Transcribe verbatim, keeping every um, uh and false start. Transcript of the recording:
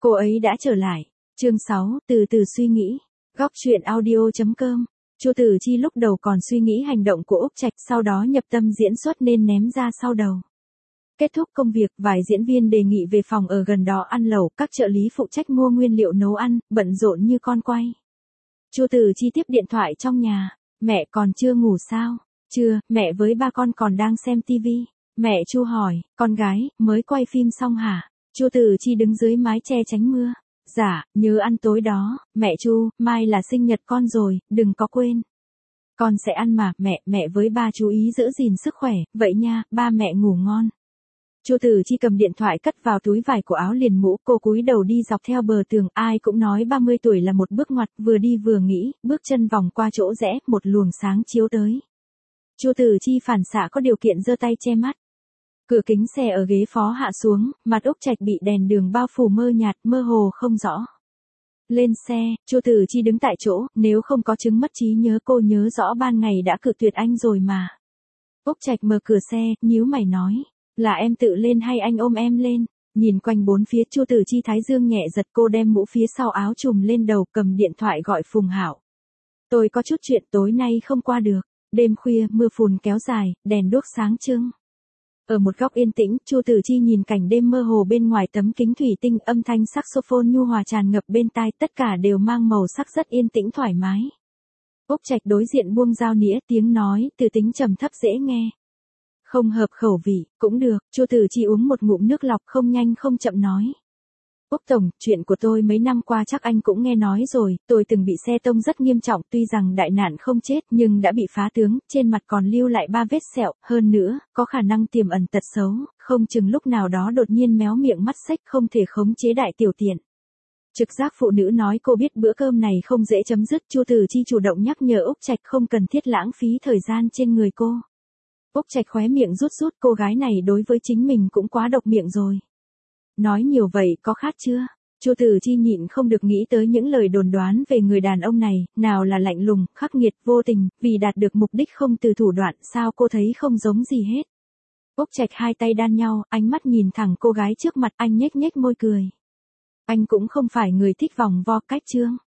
Cô ấy đã trở lại. Chương sáu, từ từ suy nghĩ. Góc truyện audio chấm com. Chu Tử Chi lúc đầu còn suy nghĩ hành động của Úc Trạch, sau đó nhập tâm diễn xuất nên ném ra sau đầu. Kết thúc công việc, vài diễn viên đề nghị về phòng ở gần đó ăn lẩu, các trợ lý phụ trách mua nguyên liệu nấu ăn, bận rộn như con quay. Chu Tử Chi tiếp điện thoại trong nhà. Mẹ còn chưa ngủ sao? Chưa, mẹ với ba con còn đang xem tivi. Mẹ Chu hỏi, con gái, mới quay phim xong hả? Chu Tử Chi đứng dưới mái che tránh mưa. Dạ, nhớ ăn tối đó, mẹ Chu, mai là sinh nhật con rồi, đừng có quên. Con sẽ ăn mà, mẹ, mẹ với ba chú ý giữ gìn sức khỏe, vậy nha, ba mẹ ngủ ngon. Chu Tử Chi cầm điện thoại cất vào túi vải của áo liền mũ, cô cúi đầu đi dọc theo bờ tường, ai cũng nói ba mươi tuổi là một bước ngoặt, vừa đi vừa nghĩ, bước chân vòng qua chỗ rẽ, một luồng sáng chiếu tới. Chu Tử Chi phản xạ có điều kiện giơ tay che mắt. Cửa kính xe ở ghế phó hạ xuống, mặt Úc Trạch bị đèn đường bao phủ mơ nhạt, mơ hồ không rõ. Lên xe, Chu Tử Chi đứng tại chỗ, nếu không có chứng mất trí nhớ cô nhớ rõ ban ngày đã cự tuyệt anh rồi mà. Úc Trạch mở cửa xe, nhíu mày nói, là em tự lên hay anh ôm em lên? Nhìn quanh bốn phía, Chu Tử Chi thái dương nhẹ giật, cô đem mũ phía sau áo trùm lên đầu, cầm điện thoại gọi Phùng Hảo. Tôi có chút chuyện tối nay không qua được. Đêm khuya, mưa phùn kéo dài, đèn đuốc sáng trưng. Ở một góc yên tĩnh, Chu Tử Chi nhìn cảnh đêm mơ hồ bên ngoài tấm kính thủy tinh, âm thanh saxophone nhu hòa tràn ngập bên tai, tất cả đều mang màu sắc rất yên tĩnh thoải mái. Úc Trạch đối diện buông dao nĩa, tiếng nói từ tính trầm thấp dễ nghe. Không hợp khẩu vị, cũng được. Chu Tử Chi uống một ngụm nước lọc, không nhanh không chậm nói. Úc Tổng, chuyện của tôi mấy năm qua chắc anh cũng nghe nói rồi, tôi từng bị xe tông rất nghiêm trọng, tuy rằng đại nạn không chết nhưng đã bị phá tướng, trên mặt còn lưu lại ba vết sẹo, hơn nữa, có khả năng tiềm ẩn tật xấu, không chừng lúc nào đó đột nhiên méo miệng mắt xếch không thể khống chế đại tiểu tiện. Trực giác phụ nữ nói cô biết bữa cơm này không dễ chấm dứt, Chu Tử Chi chủ động nhắc nhở Úc Trạch không cần thiết lãng phí thời gian trên người cô. Úc Trạch khóe miệng rút rút, cô gái này đối với chính mình cũng quá độc miệng rồi. Nói nhiều vậy có khát chưa? Chu Tử Chi nhịn không được nghĩ tới những lời đồn đoán về người đàn ông này, nào là lạnh lùng, khắc nghiệt, vô tình, vì đạt được mục đích không từ thủ đoạn, sao cô thấy không giống gì hết. Úc Trạch hai tay đan nhau, ánh mắt nhìn thẳng cô gái trước mặt, anh nhếch nhếch môi cười. Anh cũng không phải người thích vòng vo cách trương.